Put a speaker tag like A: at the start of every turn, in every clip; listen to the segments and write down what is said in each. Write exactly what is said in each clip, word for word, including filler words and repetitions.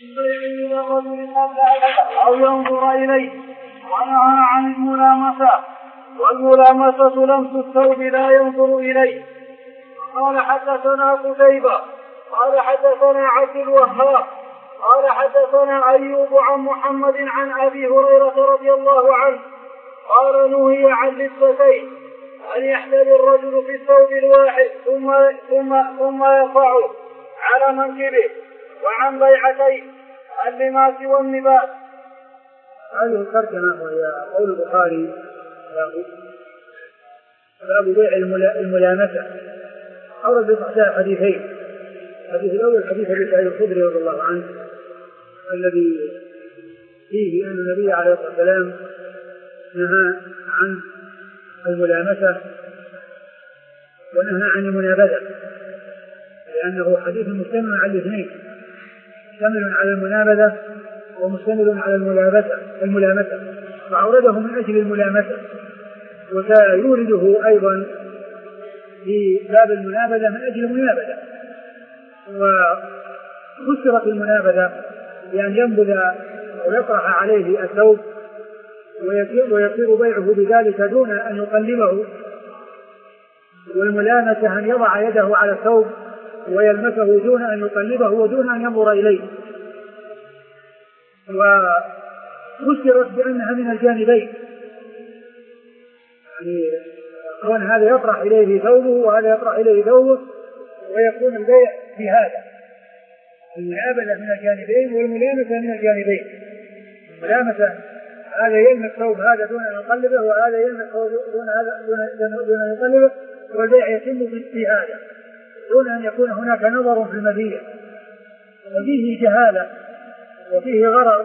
A: من الرجل أو ينظر إليه، ونهى عن الملامسة، والملامسة لمس الثوب لا ينظر إليه. قال حدثنا قتيبة قال حدثنا عبد الوهاب قال حدثنا أيوب عن محمد عن أبي هريرة رضي الله عنه قال نهي عن لبستين، أن يحتل الرجل في الثوب الواحد ثم ثم ثم يرفعه على منكبه، وعن بيعتين اللماس والنبات.
B: هذه الترجمة وهي قول البخاري باب بيع الملامسة. أورد بصحيح حديثين. الحديث الأول حديث أبي سعيد الخدري رضي الله عنه الذي فيه أن النبي عليه الصلاة والسلام نهى عن الملامسة ونهى عن المنابذة، لأنه حديث مشتمل على الاثنين، مشتمل على المنابذة ومشتمل على الملامسة الملامسة فأورده من أجل الملامسة، وسيورده أيضا في باب المنابذة من أجل المنابذة. وفسرت المنابذة بأن ينبذ ويطرح عليه الثوب ويصير بيعه بذلك دون أن يقلبه، والملامسة أن يضع يده على الثوب ويلمسه دون أن يقلبه ودون أن ينظر إليه. وفسرت بأنها من الجانبين، يعني كون هذا يطرح إليه ثوبه وهذا يطرح إليه ثوبه ويكون البيع في هذا. المنابذة من الجانبين والملامسة من الجانبين. الملامسة هذا يلمس ثوب هذا دون أن يقلبه وهذا يلمس ثوب دون هذا دون أن يقلبه، والبيع يتم في هذا دون أن يكون هناك نظر في المبيع، وفيه جهالة وفيه غرر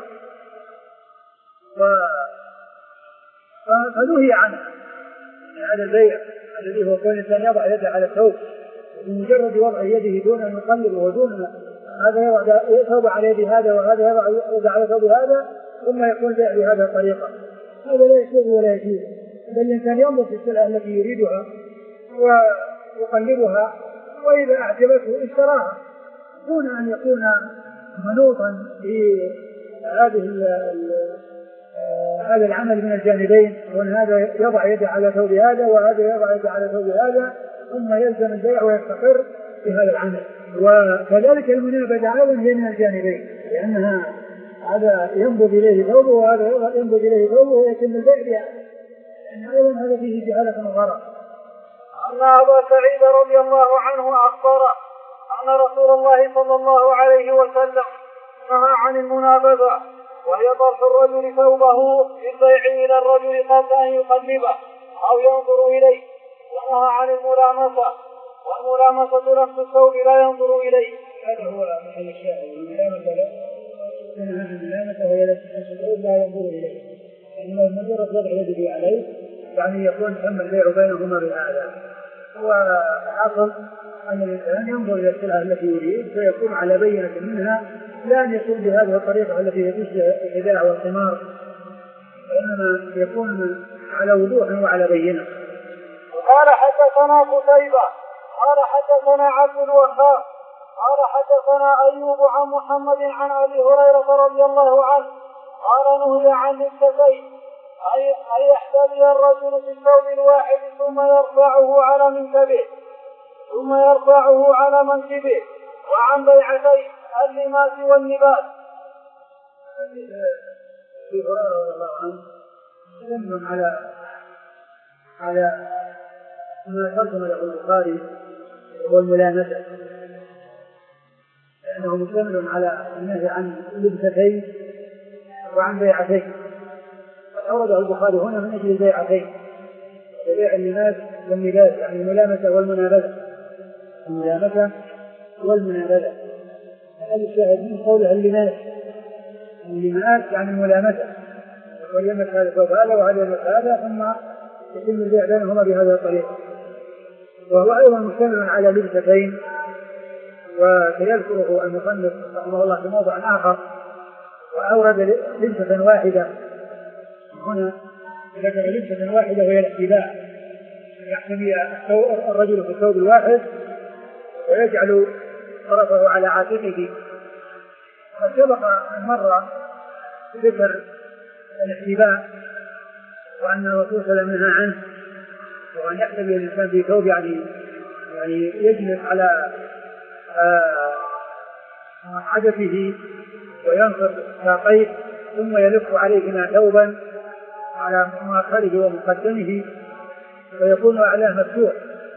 B: فنهي عنه. هذا البيع الذي هو كون الإنسان يضع يده على الثوب بمجرد وضع يده دون أن يقلبه ودون هذا يضع ثوب على يد هذا وهذا يضع يده على ثوب هذا ثم يكون بيع بهذه الطريقة، هذا لا يشوف ولا يجوز. بل الإنسان ينظر في السلعة التي يريدها ويقلبها، وإذا أعجبته اشتراها دون أن يكون منوطا في هذه هذا العمل من الجانبين، وأن هذا يضع يده على ثوب هذا وهذا يضع يده على ثوب هذا ثم يلزم البيع ويستقر في هذا العمل. وكذلك المنابذة أيضا هي من الجانبين، لأنها هذا ينبذ إليه ثوبه وهذا ينبذ إليه ثوبه ويتم البيع بها، لأن أيضا هذا فيه جهالة وغرض.
A: أن أبا سعيد رضي الله عنه أخبر أن رسول الله صلى الله عليه وسلم نهى عن المنابذة، وهي طرح الرجل ثوبه في البيع إلى الرجل قبل أن يقلبه أو ينظر إليه، ونهى عن الملامسة، والملامسة نفس الثوب لا ينظر إليه.
B: هذا هو محل الشاهد. الملامسة الملامسة وهي الثوب لا ينظر إليه، لأنه مجرد وضع يده عليه يعني يكون تم البيع بينهما بهذا. وحصل أن الإنسان ينظر إلى السلعة التي يريد فيكون على بينة منها، لا أن يكون بهذه الطريقة التي يجوز الخداع والثمار، وإنما يكون على وضوح وعلى بينة.
A: قال حدثنا قتيبة قال حدثنا عبد الوهاب قال حدثنا أيوب عن محمد عن أبي هريرة رضي الله عنه قال نهي عن لبستين، أن يحتمل الرجل في الثوب الواحد ثم يرفعه على منكبه ثم يرفعه على منكبه وعن بيعتين اللماس والنبات.
B: أبي هريرة رضي الله عنه يدل على على ما ترجم له البخاري والملامسة، لأنه مشتمل على النهي عن لبستين وعن بيعتين. أورده البخاري هنا من أجل البيعتين، بيع اللماس والنبات، يعني الملامسة والمنابذة، الملامسة والمنابذة. هذا الشاهد من قوله اللماس، اللماس يعني الملامسة، ويلمس هذا ثوب هذا وهذا يلمس هذا ثم يتم البيع بينهما بهذه الطريقة. وهو أيضا مشتمل على لبستين، وسيذكره المصنف رحمه الله في موضع آخر، وأورد لبسة واحدة هنا، ذكر لبسة واحدة وهي الاحتباء، يحتمي الرجل في الثوب الواحد ويجعل طرفه على عاتقه سبق أن مر ذكر الاحتباء وأن الرسول صلى الله عليه وسلم نهى عنه، وأن يحتبي الإنسان في ثوب يعني يعني يجلس على حدثه وينصب ساقيه ثم يلف عليهما ثوبا على مؤخره ومقدمه فيكون أعلاه مفتوح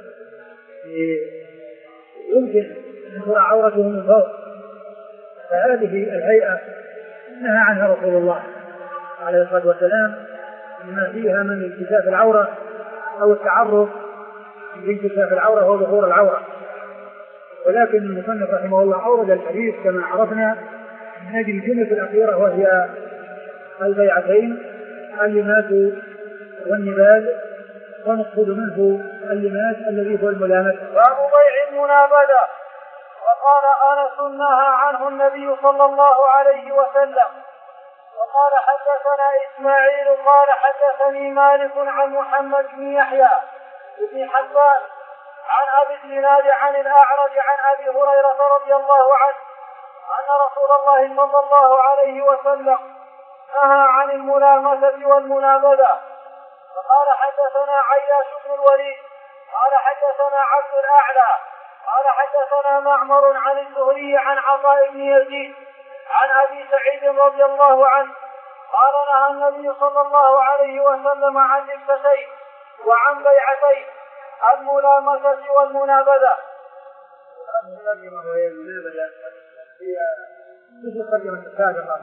B: يمكن أن ترى عورته من فوق. فهذه الهيئة نهى عنها رسول الله عليه الصلاة والسلام لما فيها من انكشاف العورة أو التعرض لانكشاف العورة وظهور العورة. ولكن المصنف رحمه الله أورد الحديث كما عرفنا من أجل الجملة الأخيرة وهي البيعتين اللماس والنباذ، ونقصد منه اللماس الذي هو الملامسة.
A: باب بيع المنابذة. وقال أنس نهى عنه النبي صلى الله عليه وسلم. وقال حدثنا إسماعيل قال حدثني مالك عن محمد بن يحيى بن حبان عن أبي الزناد عن الأعرج عن أبي هريرة رضي الله عنه أن رسول الله صلى الله عليه وسلم نهى عن الملامسة والمنابذة. وقال حدثنا عياش بن الوليد قال حدثنا عبد الأعلى قال حدثنا معمر عن الزهري عن عطاء بن يزيد عن أبي سعيد رضي الله عنه قال نهى النبي صلى الله عليه وسلم عن لبستين وعن بيعتين الملامسة والمنابذة.
B: المقدمة وهي المنابذة هي مثل الترجمة السابقة.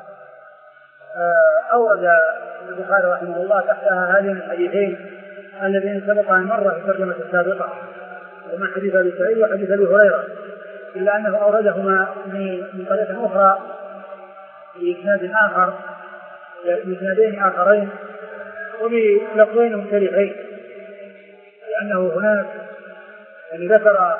B: أورد البخاري رحمه الله تحتها هذين الحديثين الذين سبق أن مر في الترجمة السابقة، ومن حديث أبي سعيد وحديث أبي هريرة، إلا أنه أوردهما من طريقة أخرى بإسناد آخر بإسنادين آخرين وبلفظين مختلفين، لأنه هناك يعني ذكر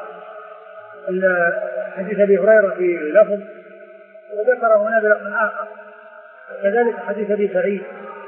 B: حديث أبي هريرة في لفظ وذكر هنا بلفظ آخر، كذلك حديث أبي سعيد،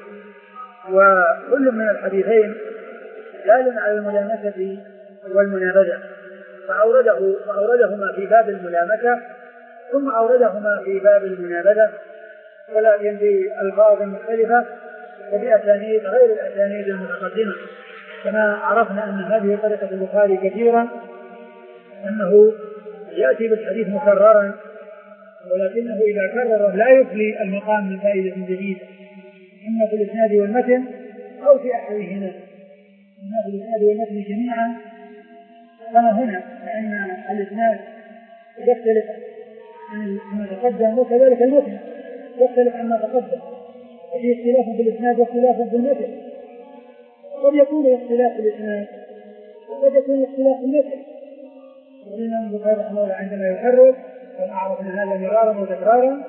B: وكل من الحديثين دال على الملامسة والمنابذة، فأورده فأوردهما في باب الملامسة ثم أوردهما في باب المنابذة، ولكن بألفاظ مختلفة وبأسانيد غير الأسانيد المتقدمة. كما عرفنا أن هذه طريقة البخاري كثيرا أنه يأتي بالحديث مكررا، ولكنه إذا كرره لا يفلي المقام من فائدة جديدة، إما في الإسناد والمتن أو في أحدهما، إما في الإسناد والمتن جميعا كما هنا، لأن الإسناد يختلف عن ما تقدم وكذلك المتن يختلف عن ما تقدم، وفي اختلاف في الإسناد واختلاف في المتن، قد يكون اختلاف في الإسناد وقد يكون اختلاف في المتن. والإمام البخاري رحمه الله عندما يكرر كما عرفنا هذا مرارا وتكرارا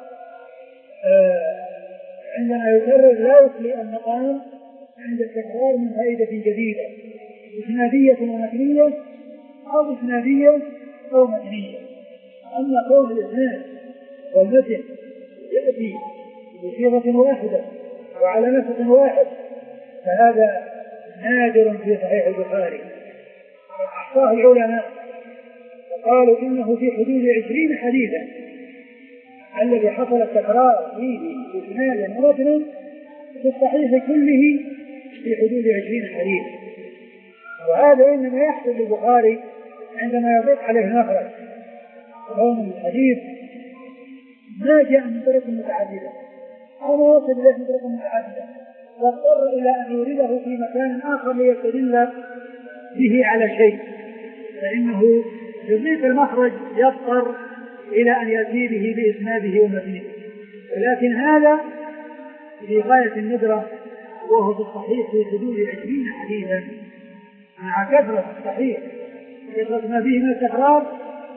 B: آه عندما يكرر لا يفلي المقام عند التكرار من فائدة جديدة إسنادية ومتنية أو إسنادية أو متنية. أما قول الإسناد والمتن يأتي بصيغة واحدة وعلى نسق واحد فهذا نادر في صحيح البخاري. أحصاه العلماء وقالوا إنه في حدود عشرين حديثا الذي حصل التكرار فيه إسنادا ومتنا في الصحيح كله في حدود عشرين حديثا. وهذا إنما يحصل للبخاري عندما يضيق عليه مخرج كون الحديث ما جاء من طريق متعددة أو ما وصل إليه من طريق متعددة واضطر إلى أن يورده في مكان آخر ليستدل به على شيء، فإنه بضيق المخرج يضطر إلى أن يأتي به بإسناده ومتنه. ولكن هذا في غاية الندرة وهو في الصحيح في حدود عشرين حديثا مع كثرة الصحيح كثرة ما فيه من التكرار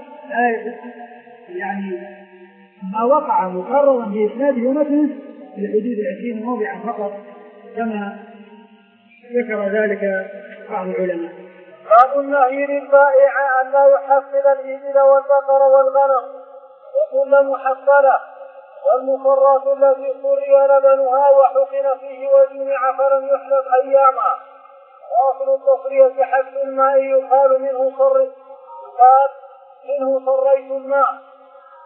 B: يعني ما وقع مكررا بإسناده ومتنه في حدود عشرين موضعا فقط كما ذكر ذلك بعض العلماء.
A: باب النهي للبائع أن لا يحصل الإبل والبقر والغنم وكل محصلة والمصرات التي صري لبنها وحقن فيه وجمع فلم يحلب أياما. واصل التصرية حبس الماء يقال منه صر يقال منه صريت الماء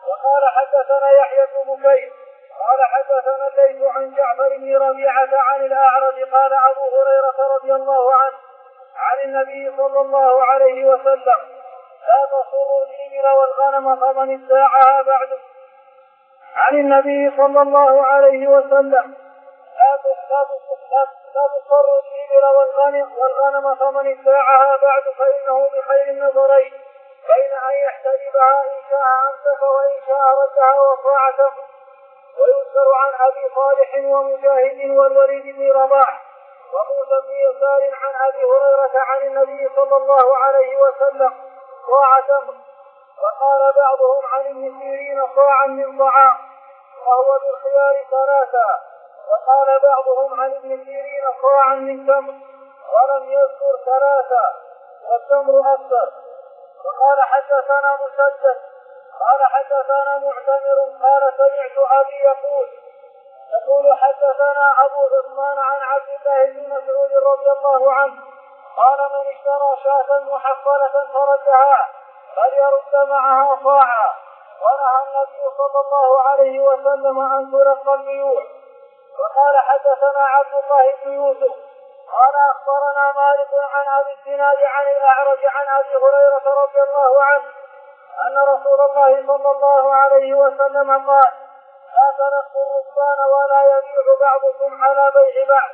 A: وقال حدثنا يحيى بن بكير قال حدثنا الليث عن جعفر بن ربيعة عن الأعرج قال أبو هريرة رضي الله عنه عن النبي صلى الله عليه وسلم لا تصروا الإبل والغنم فمن ابتاعها بعد عن النبي صلى الله عليه وسلم لا تصروا الإبل والغنم فمن ابتاعها بعد فإنه بخير النظرين بين أن يحتجبها إن شاء أمسك وإن شاء ردها وطاعته. ويذكر عن أبي صالح ومجاهد والوليد بن رباح وموسى بن يسار عن أبي هريرة عن النبي صلى الله عليه وسلم طاعته. وقال بعضهم عن ابن سيرين صاعا من طعام وهو بالخيار ثلاثة. وقال بعضهم عن ابن سيرين صاعا من تمر ولم يذكر ثلاثة والتمر أكثر. وقال حدثنا مسدد قال حدثنا معتمر قال سمعت أبي يقول يقول حدثنا أبو عثمان عن عبد الله بن مسعود رضي الله عنه قال من اشترى شاة محفلة فردها فليرد معها صاعا. ونهى النبي صلى الله عليه وسلم أن تلقى البيوع. وقال حدثنا عبد الله بن يوسف قال أخبرنا مالك عن أبي الزناد عن الأعرج عن أبي هريرة رضي الله عنه أن رسول الله صلى الله عليه وسلم قال لا تلقوا الركبان ولا يبيع بعضكم على بيع بعض.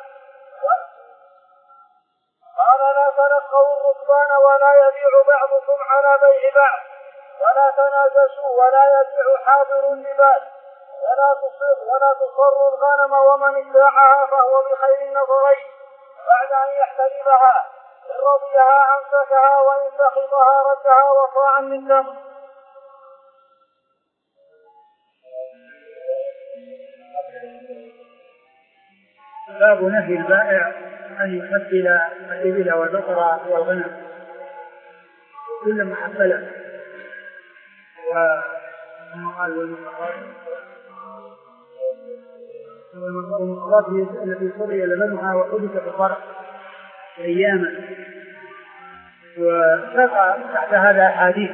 A: قال لا تلقوا الركبان ولا يبيع بعضكم على بيع بعض ولا تناجشوا ولا يبيع حاضر اللباس ولا تصر ولا تصروا الغنم ومن ابتاعها فهو بخير النظرين بعد أن يحتلبها إن رضيها أمسكها وإن سخطها ردها وصاعا من تمر.
B: باب نهي البائع أن يحفل الإبل والبقرة والغنم كل محفلة والمقرات التي صري لبنها وحدث في الفرع أياما. وشرع تحت هذا أحاديث.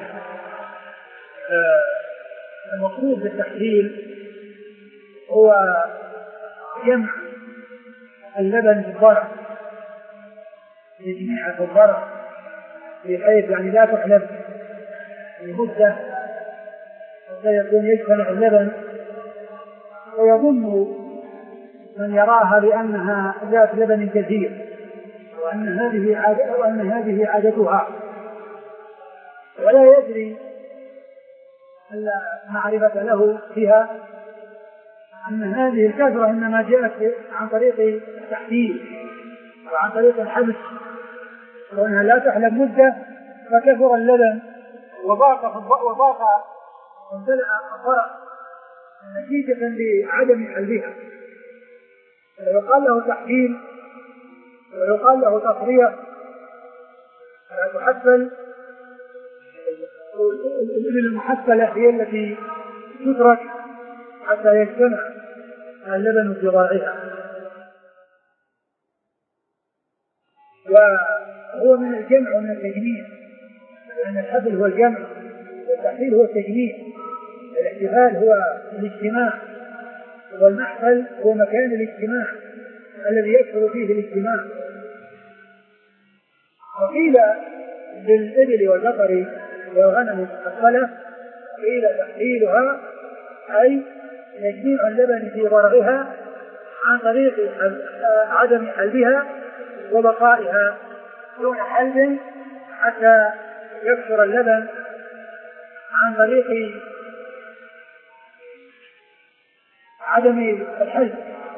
B: المقصود بالتحليل هو جمع اللبن في الضرع تجميع في الضرع بحيث يعني لا تحلب لمدة حتى يكون يجتمع اللبن ويظن من يراها بأنها ذات لبن كثير وأن هذه عادة وأن هذه عادتها ولا يدري ألا معرفة له فيها أن هذه الكثرة إنما جاءت عن طريق التحليل وعن طريق الحبس وأنها لا تحلب مدة فكثر اللبن وضاق وضاق وامتلأ الضرع نتيجة لعدم حلبها. ويقال له تحليل ويقال له تصرية. لا تحفل الإبل المحفلة هي التي تترك حتى يجتمع اللبن في ضرعها. وهو من الجمع ومن التجميع لأن الحفل هو الجمع والتحليل هو التجميع. الاحتفال هو الاجتماع والمحفل هو مكان الاجتماع الذي يكثر فيه الاجتماع. وقيل للإبل والبقر والغنم المحفلة قيل تحليلها أي تجميع اللبن في ضرعها عن طريق عدم حلبها وبقائها دون حلب حتى يكثر اللبن عن طريق عدم الحلب.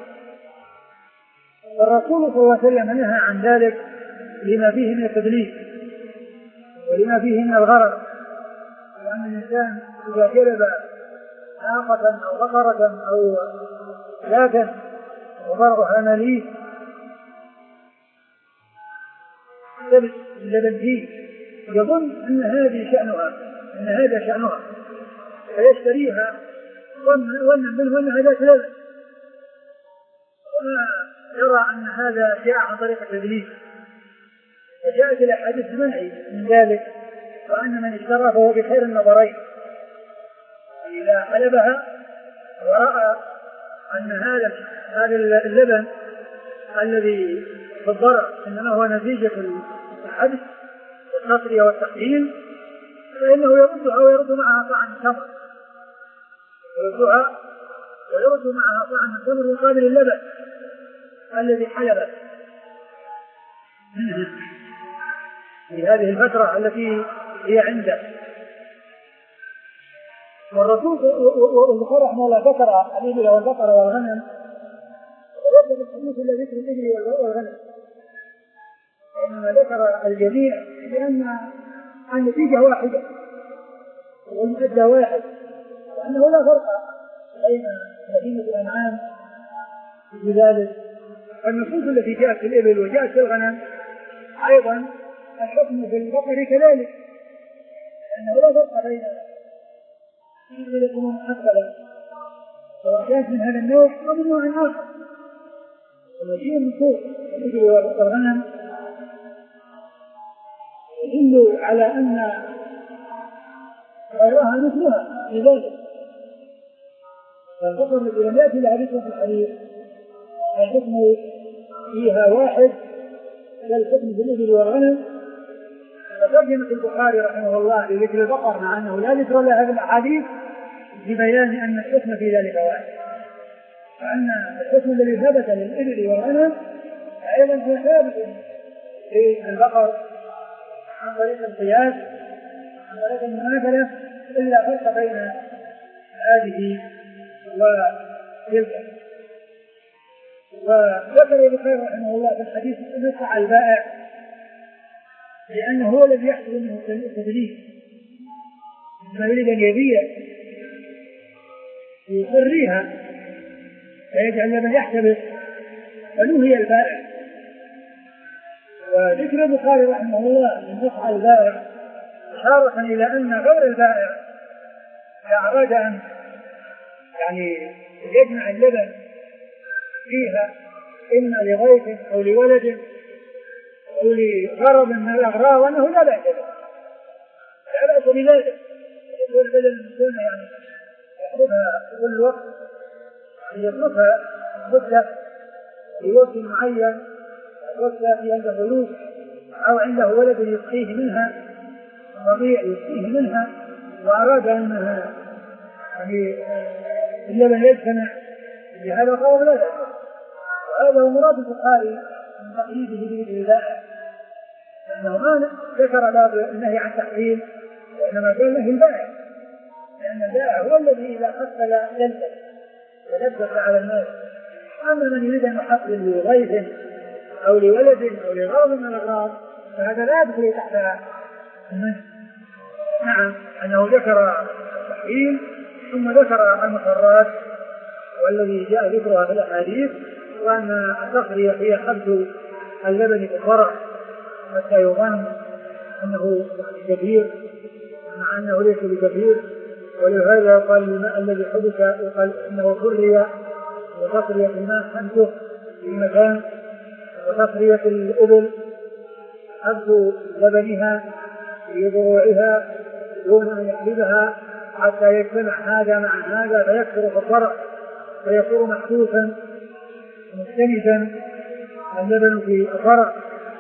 B: والرسول صلى الله عليه وسلم نهى عن ذلك لما فيه من التدليس ولما فيه من الغرر. وأن الإنسان إذا جلب ناقة أو بقرة أو ذاتا وضرعها مليء لبس اللبن فيه يظن أن هذه شأنها أن هذا شأنها فيشتريها ظنا منه أن هذا لبن ويرى أن هذا جاء عن طريق التدليس. فجاءت الأحاديث المنع من ذلك وأن من اشترى فهو بخير النظرين إذا حلبها ورأى أن هذا هذا اللبن الذي في الضرع إنما هو نتيجة الحبس والتصرية والتقليل فإنه يردها ويرد معها طعم التمر يردها ويرد معها طعم التمر مقابل اللبن الذي حلبه في هذه الفترة التي هي عنده. والرسول والبخاري رحمه الله ذكر الإبل والبقر والغنم وليس الحديث إلا ذكر الإبل والغنم وإنما ذكر الجميع لأن النتيجة واحدة والمؤدى واحد وأنه لا فرق بين بهيمة الأنعام في ذلك. النصوص التي جاءت في الإبل وجاءت في الغنم أيضا الحكم في البقر كذلك لأنه لا فرق بين الذي يكون محصلا سواء كانت من هذا النوع أو من نوع آخر. ومجيء النصوص الإبل والغنم يدل على أن غيرها مثلها لذلك. فالبقر التي لم يأتي لها ذكر في الحديث الحكم فيها واحد كالحكم في الإبل والغنم. فترجمة البخاري رحمه الله لذكر البقر مع أنه لا ذكر لها في الأحاديث ببيان أن الحكم في ذلك واحد وأن الحكم الذي ثبت للإبل والغنم أيضا هو ثابت في البقر عن طريق القياس عن طريق المماثلة إلا فرق بين هذه وتلك. وذكر البخاري رحمه الله في الحديث نصح البائع لأنه هو الذي يحصل منه التدليس ما يريد أن يبيع يقريها فيجعل من يحتبس فنهي البائع. وذكر البخاري رحمه الله من نصح البائع إشارة إلى أن غير البائع إذا أراد أن يعني يجمع اللبن فيها إما لغيث أو لولد أو لغرض من الأغراض أنه لا بأس به لا بأس بذلك. يقول بدل المسلم يعني يأخذها كل الوقت يعني يتركها مدة في وقت معين وقت في عنده فلوس أو عنده ولد يسقيه منها رضيع يسقيه منها وأراد أنها يعني اللبن يجتمع بهذا القول لا بأس. وهذا هو مراد البخاري من تقييده بالبائع لأنه ما ذكر لا النهي عن تحريم وإنما قال له البائع لأن البائع هو الذي إذا حصل يلبس ولبس على الناس. أما من يريد أن يحصل لغيث أو لولد أو لغرض من الأغراض فهذا لا يدخل تحت المنع. نعم أنه ذكر التحريم ثم ذكر المحرمات والذي جاء ذكرها في الأحاديث وأن التصرية هي حبس اللبن في الضرع حتى يظن أنه كثير مع أنه ليس بكثير. ولهذا قال الماء الذي حدث يقال إنه صري وتصرية الماء حبسه في مكان وتصرية الإبل حبس لبنها في ضروعها دون أن يحلبها حتى يجتمع هذا مع هذا فيكثر في الضرع فيصير محبوسا مستندا اللبن في الضرع.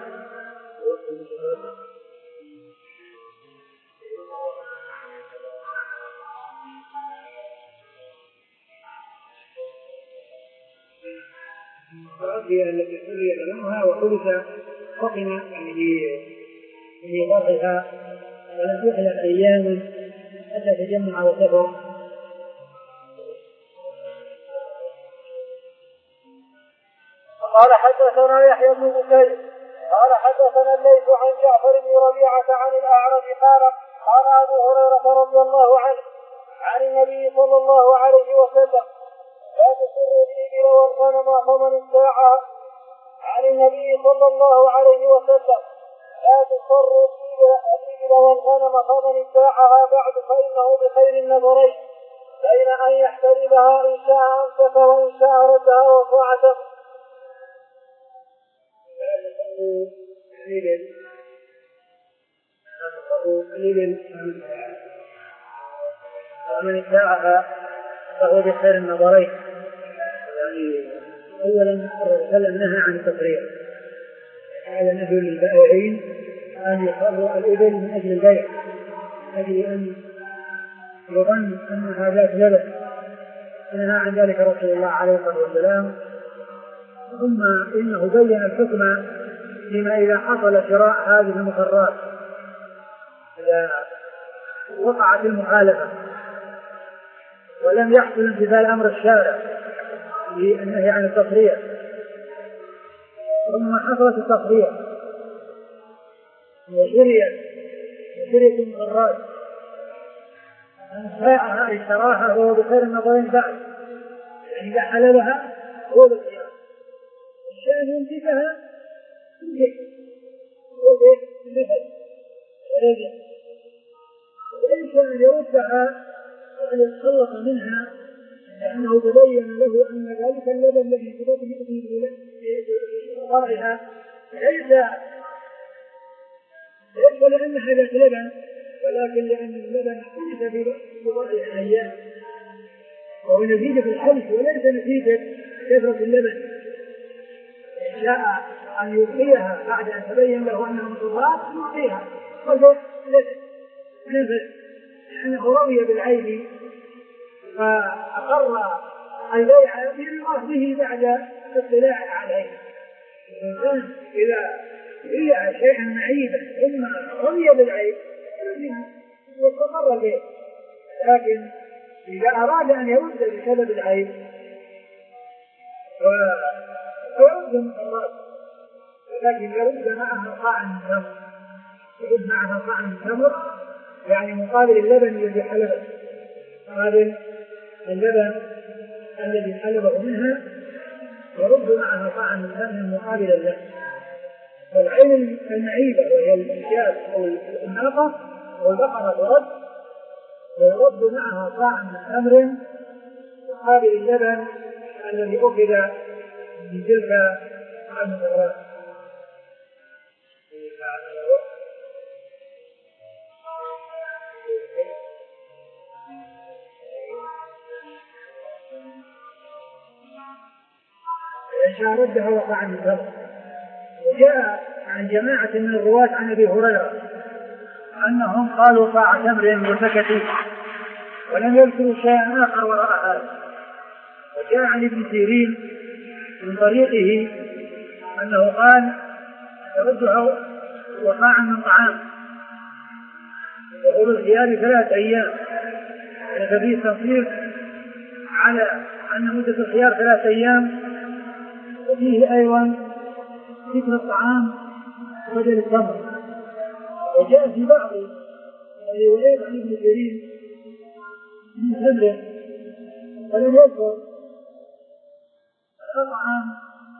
B: هي التي سري لبنها وحدث فطن يعني في ضرعها ولم تحلب أياما حتى تجمع وكبر.
A: قال حدثنا يحيى بن بكير قال حدثنا الليث عن جعفر بن ربيعة عن الأعرج قال قال أبو هريرة رضي الله عنه عن النبي صلى الله عليه وسلم لا تسروا الإبل والغنم فمن ابتاعها. عن النبي صلى الله عليه وسلم لا تسروا الإبل والغنم فمن ابتاعها بعد فإنه بخير النظرين بين أن يحترمها إن شاء أمسك وإن شاء ردها وصاعته.
B: ومن ادعاها فهو بخير النظرين. يعني أولا الرسول نهى عن التفريط، هذا نهي للبائعين أن يحروا الإبل من أجل البيع، من أجل أن يظن أنها ذات لبن، نهى عن ذلك رسول الله عليه الصلاة والسلام. ثم إنه بين الحكم فيما إذا حصل شراء هذه المقرات، إذا وقعت المخالفة ولم يحصل امتثال أمر الشارع بالنهي عن التصريح، ثم حصلت التصريح وشريت وشريت المقرات، من باعها اشتراها وهو بخير النظرين بعد، يعني إذا حللها هو بالخيار، الشأن يمسكها هو بالنفس وليس، وإن شاء يردها وأن يتخلص منها لأنه تبين له أن ذلك اللبن الذي تبطئ به بقرارها ليس ليس لأنها ذات لبن، ولكن لأن اللبن ليس بوضع الأيام، وهو نتيجة الحلف وليس نتيجة كثرة اللبن. إن شاء أن يلقيها بعد أن تبين له أنها مضرات يلقيها وجد نفس، لأنه روي بالعيب فأقر البيع به بعد اطلاع عليه. الإنسان إذا بيع شيئا معيبا ثم رمي بالعيب يستقر البيع، لكن إذا أراد أن يرد بسبب العيب فيرد المقرات، لكن يرد معها قاع من تمر، يرد معها قاع من تمر يعني مقابل اللبن الذي حلبه، مقابل اللبن الذي حلبه منها يرد معها قاع من تمر مقابل اللبن. فالعين المعيبة وهي الإنجاز أو الناقة والبقرة ترد ويرد معها قاع من تمر مقابل اللبن الذي أخذ من تلك المقرات. إن ردها وقع من تمر. وجاء عن جماعة من الرواة عن أبي هريرة أنهم قالوا قاع تمر وسكتوا ولم يذكروا شيئا آخر وراء هذا. وجاء عن ابن سيرين من طريقه أنه قال يردها وقاعا من طعام وهو الخيار ثلاث أيام، ففيه تصريح على أن مدة الخيار ثلاث أيام، وفيه أيضا ذكر الطعام بدل التمر. وجاء في بعض الروايات عن ابن سيرين من تمر ولم يذكر الطعام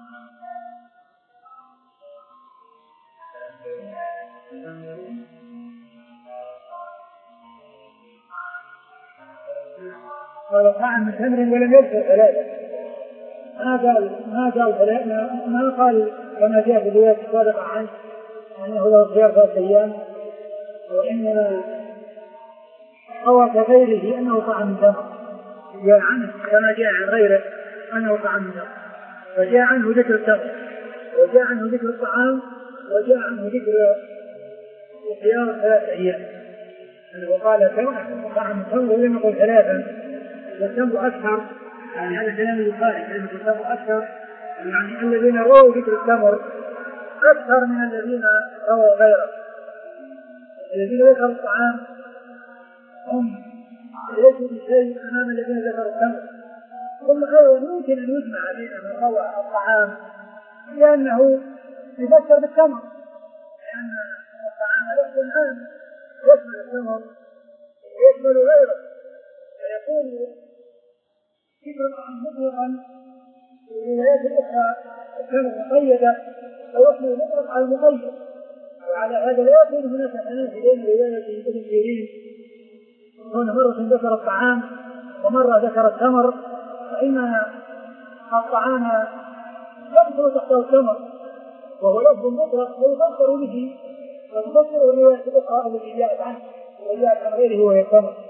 B: وقع من تمر ولم يذكر ثلاثة. ما قال ما قال ثلاثة، ما قال كما جاء في الروايات السابقة عنه أنه له خيار ثلاث أيام، وإنما روى كغيره أنه طعم من تمر، جاء عنه كما جاء عن غيره أنه طعم من تمر، فجاء عنه ذكر التمر وجاء عنه ذكر الطعام وجاء عنه ذكر الخيار ثلاث أيام. أنه قال طعم من تمر ولم يقل ثلاثا، والتمر أكثر، يعني هذا كلام البخاري كلمة التمر أكثر، يعني الذين رووا ذكر التمر أكثر من الذين رووا غيره. الذين ذكروا الطعام هم ليسوا بشيء أمام الذين ذكروا التمر. ثم أيضا يمكن أن يجمع بين من روى الطعام لأنه يذكر بالتمر، لأن الطعام لفظ عام يشمل التمر ويشمل غيره، فيكون ذكر الطعام مطلقا والروايات الأخرى التمر مقيدة فيحمل مطلق على المقيد. وعلى هذا لا يكون هناك تنافي بين رواية ابن سيرين هنا مرة ذكر الطعام ومرة ذكر التمر، فإن الطعام يدخل تحت التمر وهو لفظ مطلق ويفسر به، وتفسر الرواية الأخرى التي جاءت عنه وجاءت عن غيره وهي التمر.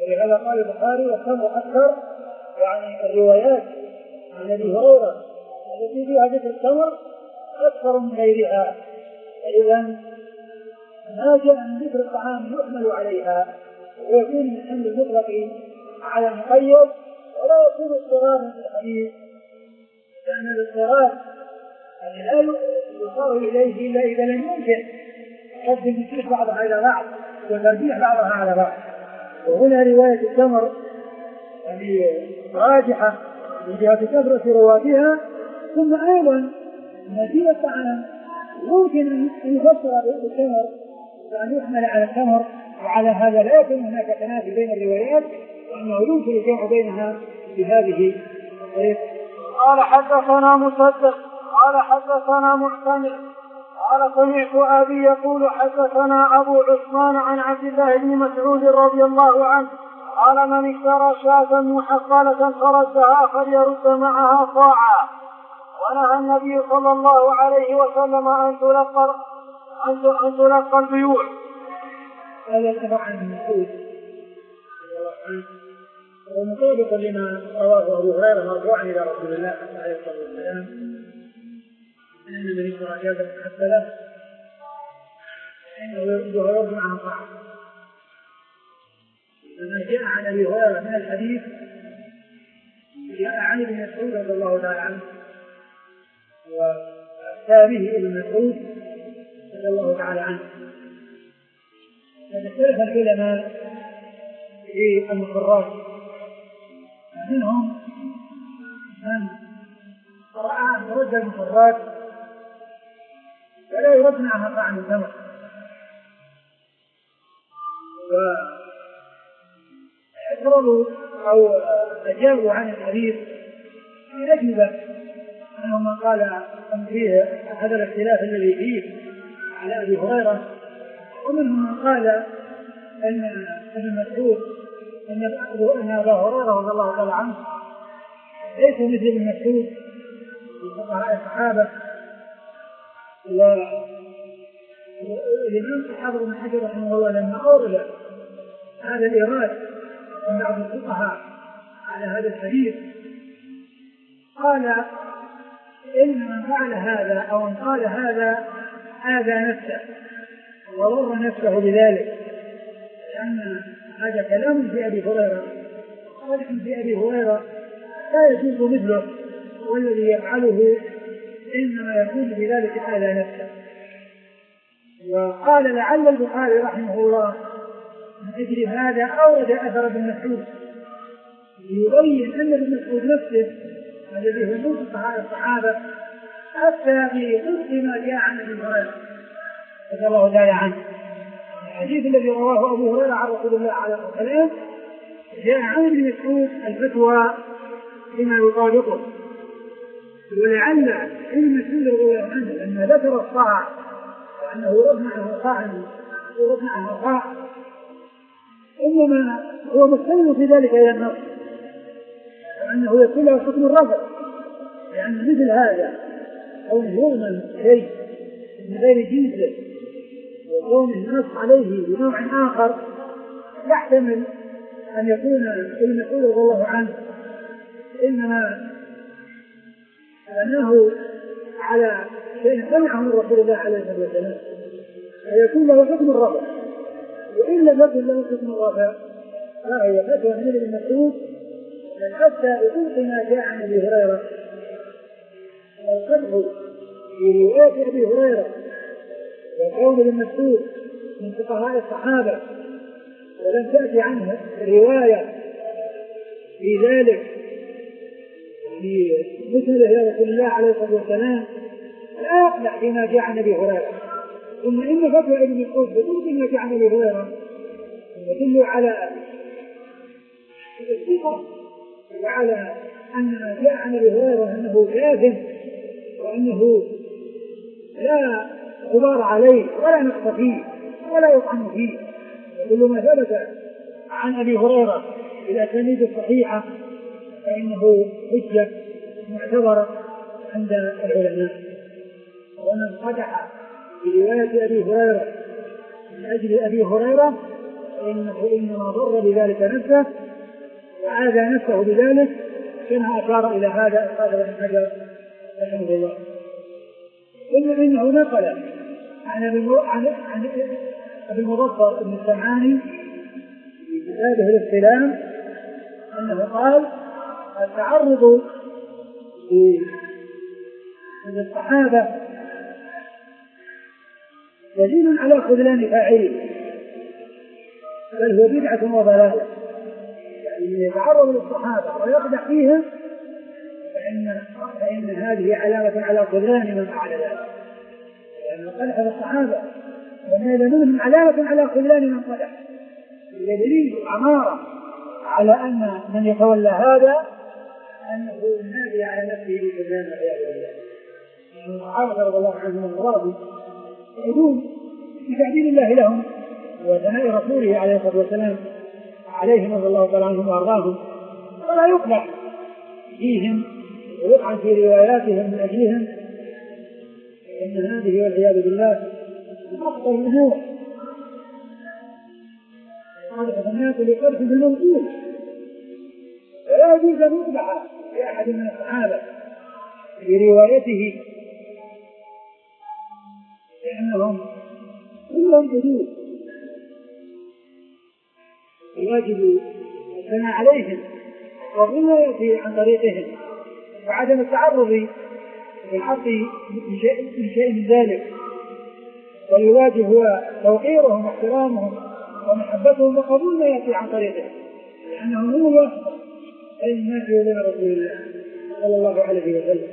B: ولهذا قال البخاري والتمر أكثر، يعني الروايات عن أبي هريرة التي فيها ذكر التمر أكثر من غيرها. إذا ما جاء من ذكر الطعام يحمل عليها ويكون من حمل المطلق على المقيد، ولا يكون اضطرارا في الحديث، لأن الاضطرار لا يصار إليه إلا إذا لم يمكن قد يمكن بعضها إلى بعض وترجيح بعضها على بعض. وهنا رواية التمر راجحة من جهة كثرة رواتها. ثم أيضا نتيجة الطعام ممكن أن يفسر بالتمر وأن يحمل على التمر، وعلى هذا لا يكون هناك تنافي بين الروايات، وأنه يمكن الجمع بينها بهذه الطريقة.
A: قال حدثنا مسدد قال حدثنا معتمر قال سمعت أبي يقول حدثنا أبو عثمان عن عبد الله بن مسعود رضي الله عنه قال من اشترى شاة محصلة فردها فليرد معها صاعا. ونهى النبي صلى الله عليه وسلم أن تلقى أن تلقى البيوع.
B: هذا اتبع عن مسعود ومطابقا لما رواه أبو هريرة مرفوعا إلى رسول الله عليه الصلاة والسلام أن من اشترى شاة محصلة فإنه يردها يرد معها صاعا. لما جاء عن أبي هريرة من الحديث جاء عن ابن مسعود رضي الله تعالى عنه وتابعه ابن مسعود رضي الله تعالى عنه. فاختلف العلماء في المقرات، منهم من رأى أن يرد المقرات ولا يرد معها طعم التمر، واعترضوا أو أجابوا عن الحديث في أجوبة، منهم من قال أن فيه هذا الاختلاف الذي فيه على أبي هريرة، ومنهم من قال أن ابن مسعود أن أبا هريرة رضي الله تعالى عنه ليس مثل ابن مسعود في فقهاء الصحابة. والإمام الحافظ بن حجر رحمه الله لما أورد هذا الإيراد من بعض الفقهاء على هذا الحديث قال إن من فعل هذا أو من قال هذا آذى نفسه وضر نفسه بذلك، لأن هذا كلام في أبي هريرة، ولكن في أبي هريرة لا يجوز مثله، والذي يفعله إنما يكون بذلك آذى نفسه. وقال لعل البخاري رحمه الله من أجل هذا أورد أثر ابن مسعود ليبين أن ابن مسعود نفسه الذي هو من فقهاء الصحابة حتى في قصة ما جاء عن ابي هريرة رضي الله تعالى عنه. الحديث الذي رواه أبو هريرة عن رسول الله عليه الصلاة والسلام جاء عن ابن مسعود الفتوى بما يطابقه، ولعل ابن مسعود رضي الله عنه لما ذكر الصاع وأنه رفعه صاع ورفعه صاع إنما هو مستند في ذلك إلى النص، وأنه يكون له حكم الرفع، لأن مثل هذا أو يرمى شيء من غير جنسه وكون النص عليه بنوع آخر يحتمل أن يكون ابن مسعود رضي الله عنه إنما بناه على شيء سمعه من رسول الله عليه الصلاة والسلام فيكون له حكم الرفع، وإن لم يكن له حكم الرفع فهي فتوى من ابن مسعود حتى بطرق ما جاء عن ابي هريره. والقدح في روايه ابي هريره وقول ابن مسعود من فقهاء الصحابه ولم تاتي عنه روايه في ذلك في مسند الى رسول الله عليه الصلاه والسلام لا يقنع بما جاء عن ابي هريره. ثم ان فتوى ابن مسعود بطرق ما جاء عن ابي هريره يدل على الثقه وعلى أن ما جاء عن أبي هريرة أنه جازم وأنه لا غبار عليه ولا نقص فيه ولا يطعن فيه، وكل ما ثبت عن أبي هريرة بالأسانيد الصحيحة فإنه حجة معتبرة عند العلماء. ومن قدح برواية أبي هريرة من أجل أبي هريرة فإنه إنما ضر بذلك نفسه وآذى نفسه بذلك، كما أشار إلى هذا القاضي بن حجر رحمه الله. إلا إنه نقل عن عن أبي المظفر بن السمعاني في كتابه الاستلام أنه قال: التعرض للصحابة دليل على خذلان فاعله، بل هو بدعة وضلالة. يعني يتعرض للصحابة ويقدح فيها فإن, فإن هذه علامة على خذلان من فعل ذلك، لأن قدح الصحابة وميل منهم علامة على خذلان من قدح، دليل أمارة على أن من يتولى هذا أنه نادي على نفسه بخذلان والعياذ بالله. الصحابة رضي الله عنهم وارضاهم يدون بتعديل الله لهم وثناء رسوله عليه الصلاة والسلام عليهم رضي الله تعالى عنهم وارضاهم، ولا يقنع فيهم ويطعن في رواياتهم من أجلهم، إن هذه والعياذ بالله أخطر الأمور. هذا الناس لقرف بالمنقول، ولا يجوز أن يقنع لأحد من الصحابة بروايته، لأنهم كلهم حدود الواجب الثناء عليهم وما يأتي عن طريقهم، وعدم التعرض للحق من شيء من ذلك، والواجب هو توقيرهم واحترامهم ومحبتهم وقبول ما يأتي عن طريقهم، لأنهم هم الواسطة بين الناس وبين رسول الله صلى الله عليه وسلم.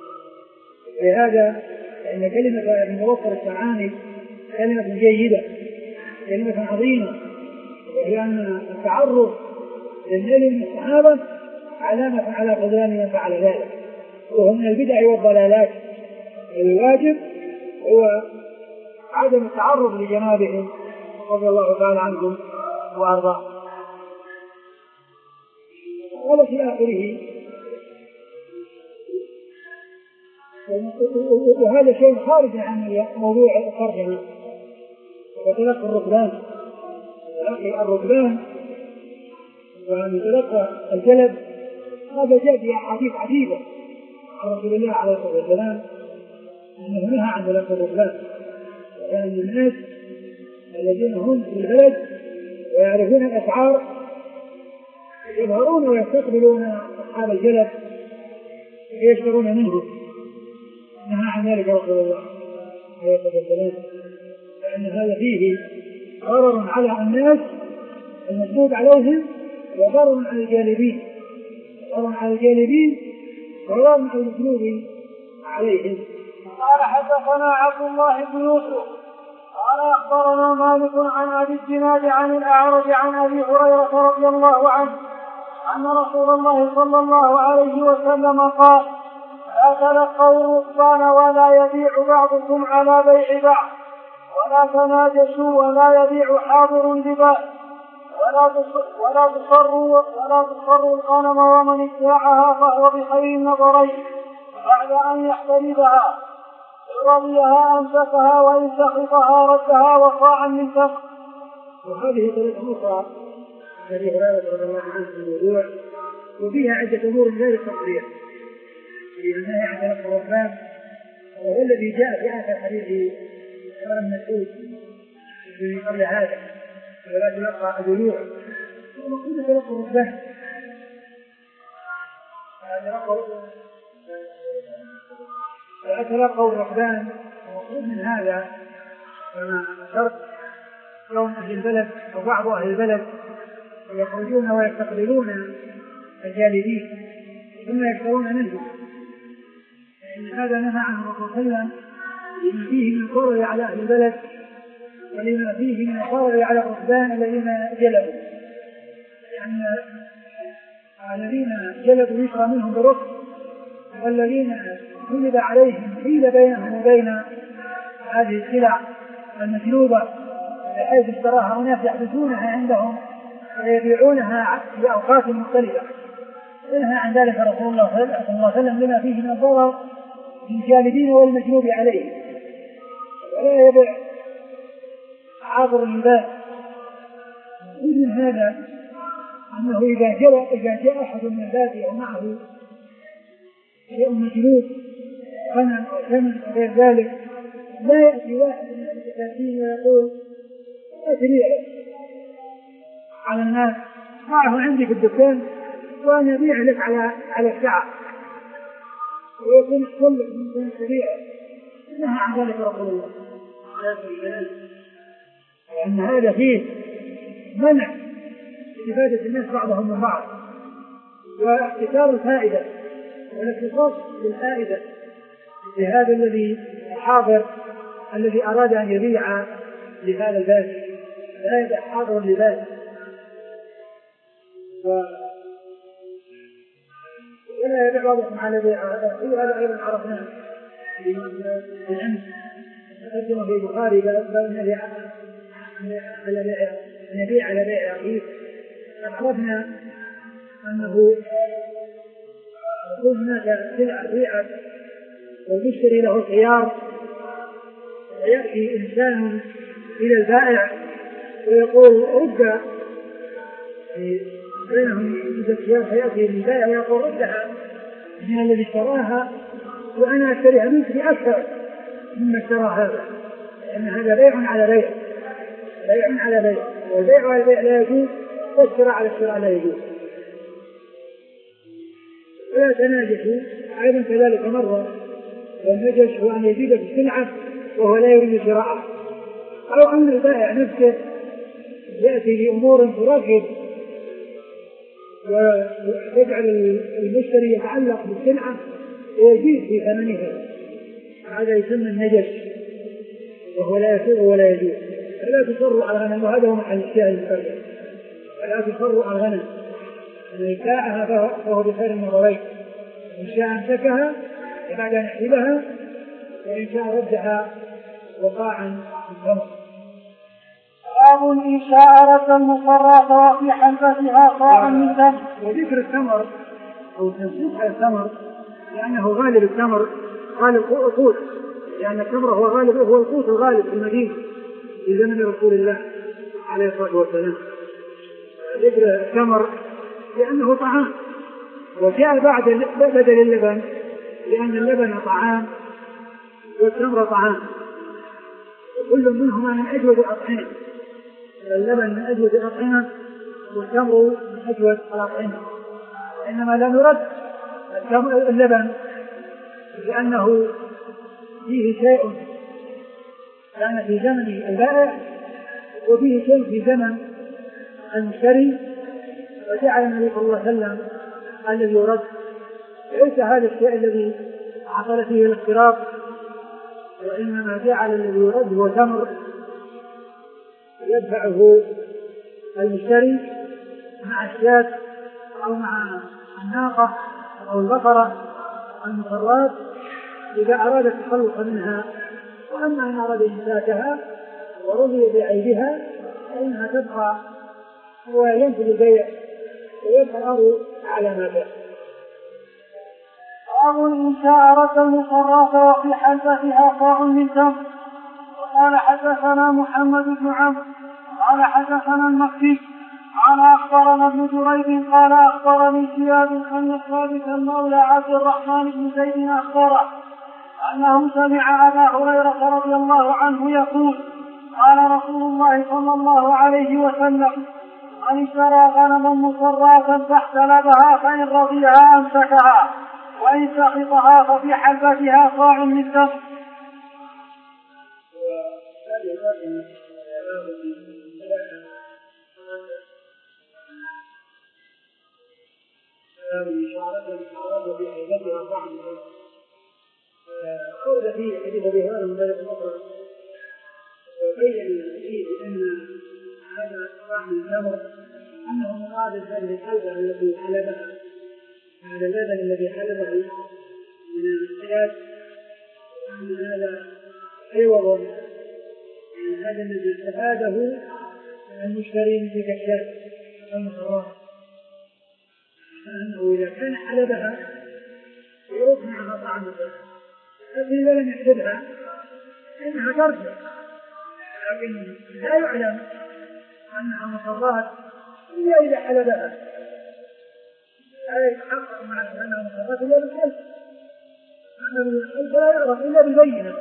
B: لهذا فإن كلمة ابن المظفر السمعاني كلمة جيدة، كلمة عظيمة، وهي أن التعرض للنيل من الصحابة علامة على خذلان من فعل ذلك، وهو من البدع والضلالات. الواجب هو عدم التعرض لجنابهم رضي الله تعالى عنهم وأرضاهم. قال في آخره: وهذا شيء خارج عن موضوع الترجمة وتلقى الركبان. تلقي الركبان وأن تلقى الجلب هذا جاء في أحاديث عديدة عن رسول الله عليه الصلاة والسلام أنه نهى عن تلقى الركبان، وكان الناس الذين هم في البلد ويعرفون الأسعار يظهرون ويستقبلون أصحاب الجلب ويشترون منهم، نهى عن ذلك رسول الله عليه الصلاة والسلام، لأن هذا فيه ضرر على الناس المسدود عليهم وضرر على الجانبين، ضرر على الجانبين وضرر على المسدود عليهم.
A: قال: حدثنا عبد الله بن يوسف قال أخبرنا مالك عن أبي الزناد عن الأعرج عن أبي هريرة رضي الله عنه أن رسول الله صلى الله عليه وسلم قال: لا تلقوا الركبان ولا يبيع بعضكم على بيع بعض، ولا تناجشوا ولا يبيع حاضر لبائع، ولا تصروا ولا تصروا الغنم ومن ابتاعها فهو بخير النظرين بعد أن يحتربها، إن رضيها أمسكها وإن سخطها ردها وصاعا من تمر.
B: وهذه طريقة أخرى أبي هريرة رضي الله عنه في الموضوع، وفيها عدة أمور غير التصريح في النهي عن تلقى الركبان، وهو الذي جاء في آخر حديث ابن مسعود في قبل هذا: ولا تلقى الدلوع، ومقصود تلقى الركبان. ولا تلقوا الركبان ومقصود من هذا كما ذكرت يوم أهل البلد وبعض أهل البلد يخرجون ويستقبلون الجالبين ثم يشترون منهم، إن هذا نهى عنه الرسول صلى الله عليه وسلم لما فيه من الضرر على أهل البلد ولما فيه من الضرر على الركبان الذين جلبوا، لأن الذين جلبوا يشرى منهم بركب، والذين جلب عليهم حيل بينهم وبين هذه السلع المجلوبة بحيث اشتراها وناس يحدثونها عندهم ويبيعونها في أوقات مختلفة. نهى عن ذلك رسول الله صلى الله عليه وسلم لما فيه من الضرر للجالبين والمجلوب عليه. ولا يبيع حاضر اللباس من هذا أنه إذا جاء إذا جاء أحد من البادية ومعه شيء مجلوب غنم أو ثمن أو غير ذلك لا يأتي واحد من المتكافئين ويقول أتريع على الناس معه عندي في الدكان وأنا أبيع لك على على الساعة ويكون كل من سريع نهى عن ذلك رسول الله لأن هذا فيه منع استفادة الناس بعضهم من بعض واحتكار الفائدة والاختصاص بالفائدة لهذا الذي حاضر الذي أراد أن يبيع لهذا البائع فائدة حاضر لبائع ولا يبيع بعضهم على بيع هذا أيضا عرفناه من أمس تقدم في البخاري باب على بيع نبيع على بيع رخيص عرفنا أنه يكون هناك سلعة بيعت والمشتري له الخيار ويأتي إنسان إلى البائع ويقول رد بينهم إذا الخيار فيأتي للبائع ويقول ردها من الذي اشتراها وأنا أشتريها منك بأكثر مما اشترى هذا لأن هذا بيع على بيع بيع على بيع والبيع على البيع لا يجوز والشراء على الشراء لا يجوز ولا تناجشوا أيضا كذلك مرة والنجش هو أن يزيد في السلعة وهو لا يريد شراءها أو أن البائع نفسه يأتي لأمور ترغب وتجعل المشتري يتعلق بالسلعة ويزيد في ثمنها هذا يسمى النجش وهو لا يسوغ ولا يجوز فلا تصروا على الغنم وهذا هو محل الشاهد الفرق فلا تصروا على الغنم أن يبتاعها فهو بخير النظرين إن شاء أمسكها بعد أن يحسبها وإن شاء ردها وقاعا الخمر.
A: باب إن شاء رد المصرات وفي حلفتها قاعا من تمر.
B: وذكر التمر أو تنسيق التمر لأنه غالب التمر غالب القوت لأن التمر هو غالب هو القوت الغالب في المدينة في زمن رسول الله عليه الصلاة والسلام. ذكر التمر لأنه طعام وجاء بعد بدل اللبن لأن اللبن طعام والتمر طعام وكل منهما من أجود الأطعمة اللبن من أجود الأطعمة والتمر من أجود الأطعمة إنما لا نرد اللبن لأنه فيه شيء كان في زمن البائع وفيه شيء في زمن المشتري وجعل النبي صلى الله عليه وسلم الذي يرد ليس هذا الشيء الذي حصل فيه الاختلاط وإنما جعل الذي يرد هو تمر يدفعه المشتري مع الشاة أو مع الناقة أو البقرة المصرات إذا أراد التخلص منها وأما إن أراد إمساكها ورضي بعيبها فإنها تبقى وينفذ البيع ويبقى الأمر على ما بيع.
A: باب إن شاء رد المصرات وفي حلفتها قاع من تمر. وقال حدثنا محمد بن عمرو قال حدثنا المكي قال أخبرنا ابن جريج قال أخبرني شهاب أن ثابتا مولى عبد الرحمن بن زيد أخبره أنه سمع أبا هريرة رضي الله عنه يقول قال رسول الله صلى الله عليه وسلم من اشترى غنما مصراتا فاحتلبها فإن رضيها أمسكها وإن سقطها ففي حلفتها صاع من تمر.
B: قول فيه حديث أبي هريرة من ذلك الأخرى وبين فيه أن هذا صاع من تمر أنه مراد هذه الحلبة التي حلبها هذا اللبن الذي حلبه من الحياة أن هذا عوض من هذا الذي استفاده المشتري من تلك الشاة المصرات أنه إذا كان حلبها يروح معها طعمها هذه لم يحسبها إنها ترجع لكن لا يعلم أنها مصرات إلا إذا حلبها، هذا يتحقق مع أنها مصرات إلا بالحلف، أنه الحلف لا يعرف إلا بالبينة.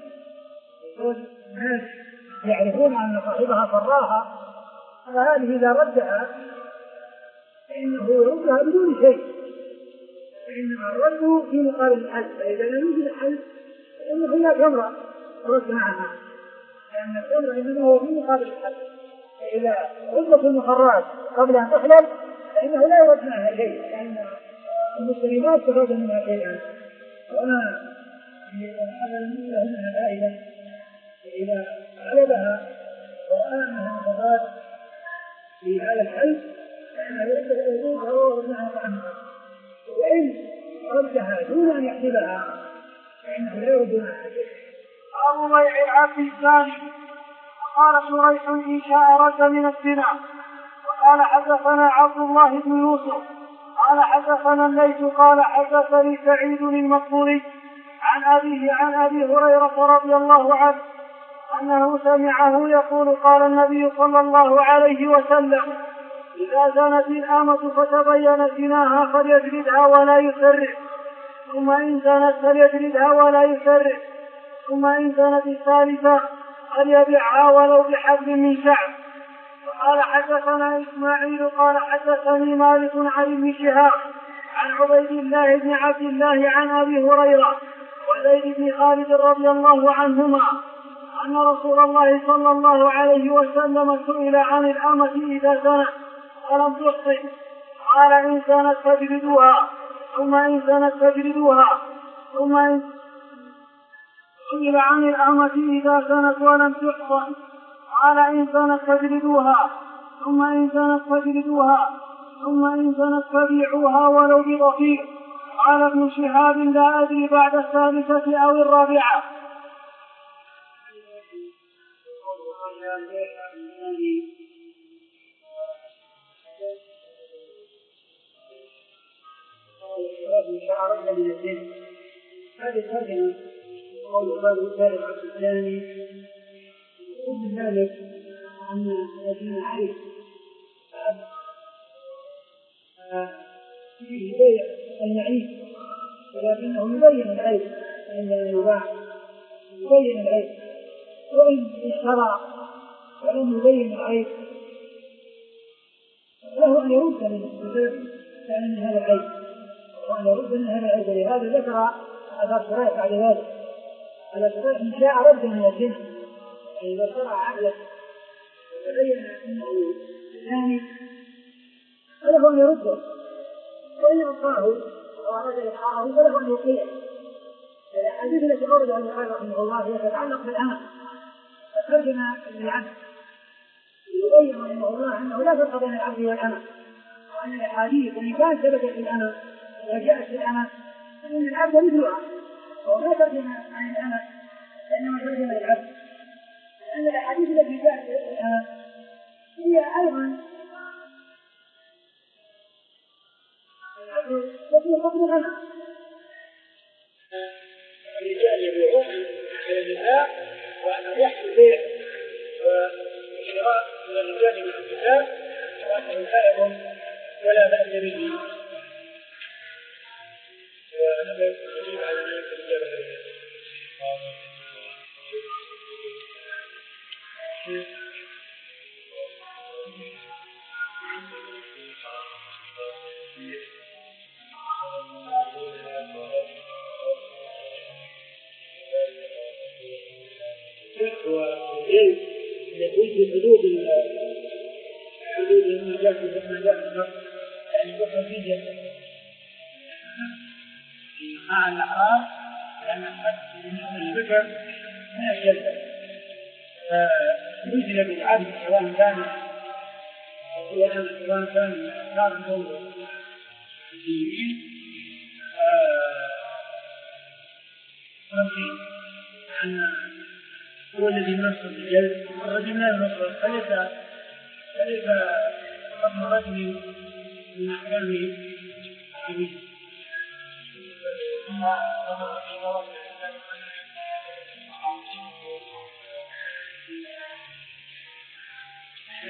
B: الناس يعرفون أن صاحبها صراها، فهذه إذا ردها فإنه يردها بدون شيء، فإنما الرد في مقابل الحلف، فإذا لم يوجد الحلف فإنه لا تمر رد معها، لأن التمر إنما هو في مقابل الحلف. فإذا ردت المخرات قبل أن تحلب فإنه لا يرد معها شيء، لأن المسلمات تفاد منها شيئا. وأنا هذا المسلم منها فائدة، إذا حلبها ورأى أنها مخرات في هذا الحلف فإنه يردها ويرد معها عنها، وإن ردها دون أن يحلبها فإنه لا يرد معها شيء.
A: أبو بيع العبد الثاني. وقال شريح إن شاء رد من الزنا. وقال حدثنا عبد الله بن يوسف قال حدثنا الليث قال حدثني سعيد المقبوري عن أبيه عن أبي هريرة رضي الله عنه أنه سمعه يقول قال النبي صلى الله عليه وسلم إذا زنت الأمة فتبين زناها فليجلدها ولا يسرح، ثم إن زنت فليجلدها ولا يسرح، ثم إن زنت الثالثة فليبيعها ولو بحبل من شعر. وقال حدثنا إسماعيل قال حدثني مالك عن ابن شهاب عن عبيد الله بن عبد الله عن أبي هريرة وزيد بن خالد رضي الله عنهما أن رسول الله صلى الله عليه وسلم سئل عن الأمة إذا زنت ولم تحصن قال إن زنت فاجلدوها، ثم إن زنت فاجلدوها، ثم إن سئل عن الأمة إذا زنت ولم تحصن قال إن زنت فاجلدوها، ثم إن زنت فاجلدوها، ثم إن زنت فبيعوها ولو بضفير. قال ابن شهاب لا أدري بعد الثالثة أو الرابعة.
B: هذه الترجمة قول الله تعالى العبد الثاني ومن ذلك أن الذين عليه فيه بيع المعيب، ولكنه يبين العيب عندما يباع، يبين العيب، وإن اشترى ولم يبين العيب له أن يرد منه لأن هذا العيب، وأن يرد من هذا العيب. لهذا ذكر أبا شريح بعد ذلك أبا شريح إن شاء رد من الجنس، يعني إذا شرع عقله وتبين أنه ثاني فله أن يرده، وإن أعطاه وأراد إلحاقه فله أن يقيله. الحديث التي أورد عن البخاري رحمه الله هي تتعلق بالأمر، فترجم بالعبد يبين رحمه الله أنه لا فرق بين العبد والأمر، وأن الأحاديث إن كانت ثبتت في الأمر وجاءت في الأمر فإن العبد مثلها، وما ترجم عن الأمر فإنما ترجم العبد، لأن الأحاديث التي جاءت في الأمر هي أيضا وفي حكم الأمر. الرجال يبيعون على النساء وأنه يحصل بيع وشراء من الرجال من النساء وأنه سائغ ولا بأس به، ونبي يجيب على ما يمكن الرجال. والعلم يكون في حدود حدود النجاة والنجاة النص، يعني يكون فيه مع الأحرار، لأن الحد من الذكر من الجلد فيجلب بالعبد سواء كان سواء كان ناقض الدين نمشي أن هو الذي ينصر الجلد والرجل لا ينصر، فليس فليس رفض الرجل من أحكامه عبيد.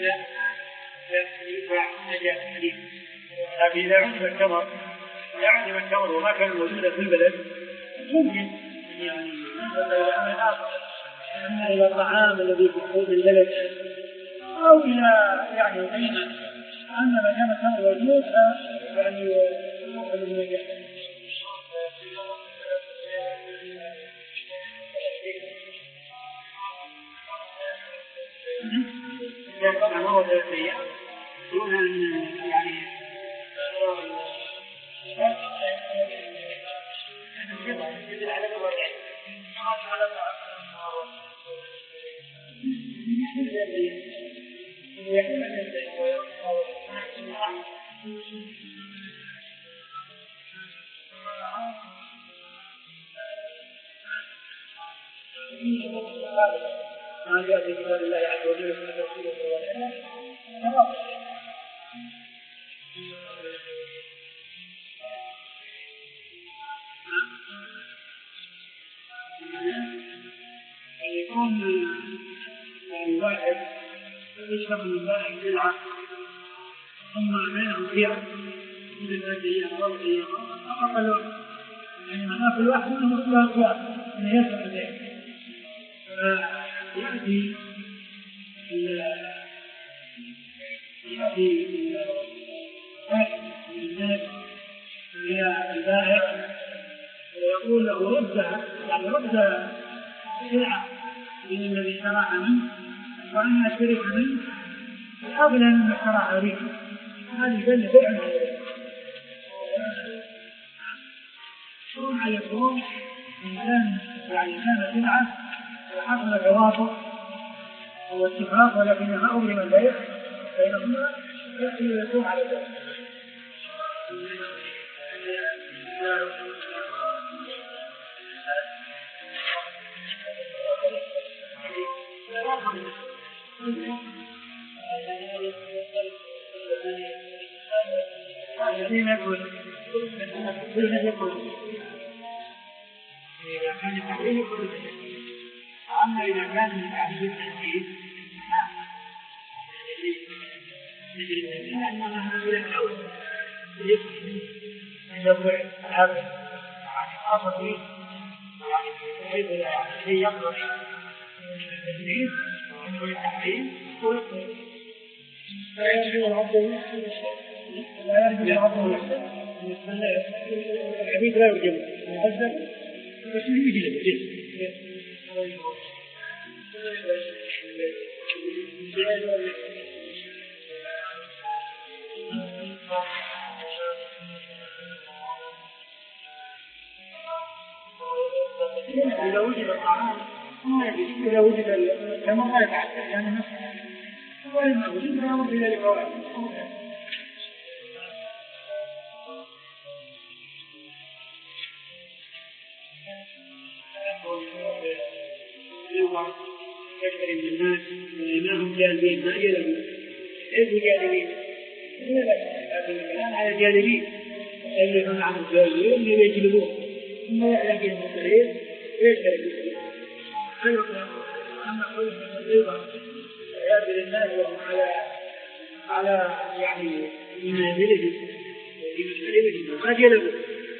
B: لكن إذا عدم التمر إذا عدم التمر وما كان موجودا في البلد ممكن يعني إلى أمر آخر، أما إلى الطعام الذي في حدود البلد أو إلى يعني أين أما ما كان التمر موجود يعني يؤخذ من الجهل. إذا كان مرض ثلاثية دون أن يعني ما جاء في كتاب الله عز وجل في رسوله صلى الله عليه وسلم يكون الواحد يشرب من ماء سلعة ثم بينهم خيار مثل هذه الأرض أقل يعني مناف الواحد منهم مثلها خيار أن يشرب ذلك فيأتي يأتي الناس إلى البائع ويقول له ردها يعني ردها سلعة من الذي شرعها منه وأنا أشترك منه أغلى مما شرعها به هذه كلمة فعلا شرع يكون إنسان يعني كان سلعة وحصل عواطف أو اتفاق ولكن ما أبرم البيع بينهما يأتي ويكون على ذلك. الذين يقول الذين يقول إذا كان التحريم يقول أما إذا كان من تعريف التحريم لأنها من الأول يدفع هذا يعني خاصة يعني كيف يعني يقدر التدريس والتحريم لا يرجو العبد لا يرجو العبد العبيد لا يرجو المحزن بس يجي له إذا وجد الطعام ما يجب إذا وجد التمر ما يتعدى لأنه نفسه وإذا وجد ما يمر إلى الفوائد يشتري من الناس ما هم جاذبين ما جاذبين ليسوا جاذبين لكن الكلام على الجاذبين اللي هم عن الجاذبين اللي يجلبون ثم يأتي المصريين ويشتري بالسبيل أما كل من الرضا يأتي للناس وهم على على يعني منازله في مسألته ما جلبوا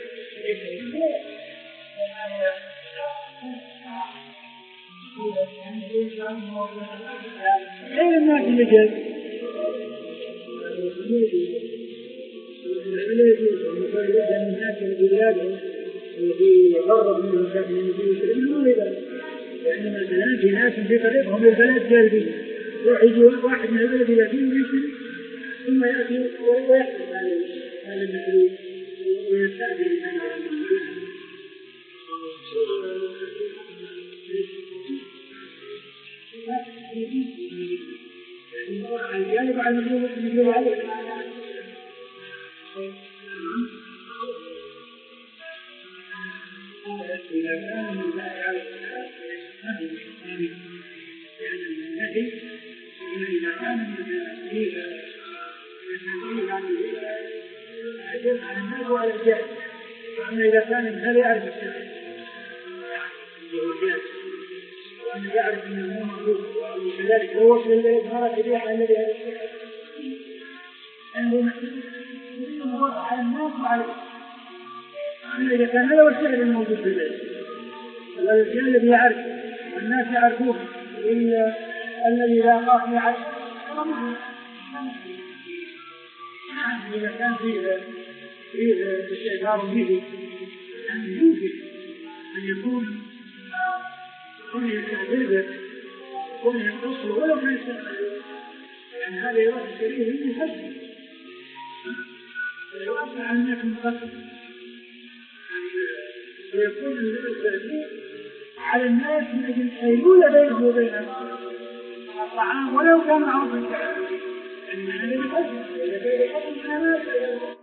B: غير الناس اللي جاء لا يجوز أن يقال لأن الناس في بلادهم الذي يقرب منهم كافٍ من يسلمون لذلك لأن مثلا في ناس في طريقهم للبلد جالبين يجي واحد من البلد يأتيه ويسلم ثم يأتي ويحدث هذا المسلوب ويستأذن الناس الجانب على المطلوب المطلوب عليه إذا كان من ذلك على هذه الإسلام لأن النهي إذا كان من التأثير يتنزل عن الأجل على الناس وعلى الجاهل وأما إذا كان النهي يعرف الشيء وأن يعرف أنه موجود كذلك هو وصل الإظهار الريح الذي عندنا على الناس وعلى إذا كان هذا هو الفعل الموجود في البيت الفعل الذي يعرف والناس يعرفوه الذي لا قاطع يعرف إذا كان فيه فيه استئثار به يعني يمكن أن يكون كل يتعذب كل يتصل ولو ما يستعمل يعني هذا يروح الشريف من حسن ويوسع عن الناس مقصر ويكون التأثير على الناس من أجل الحيلولة بينه وبين الطعام ولو كان معروف التعامل أن هذا يحسن إذا كان يحسن على الناس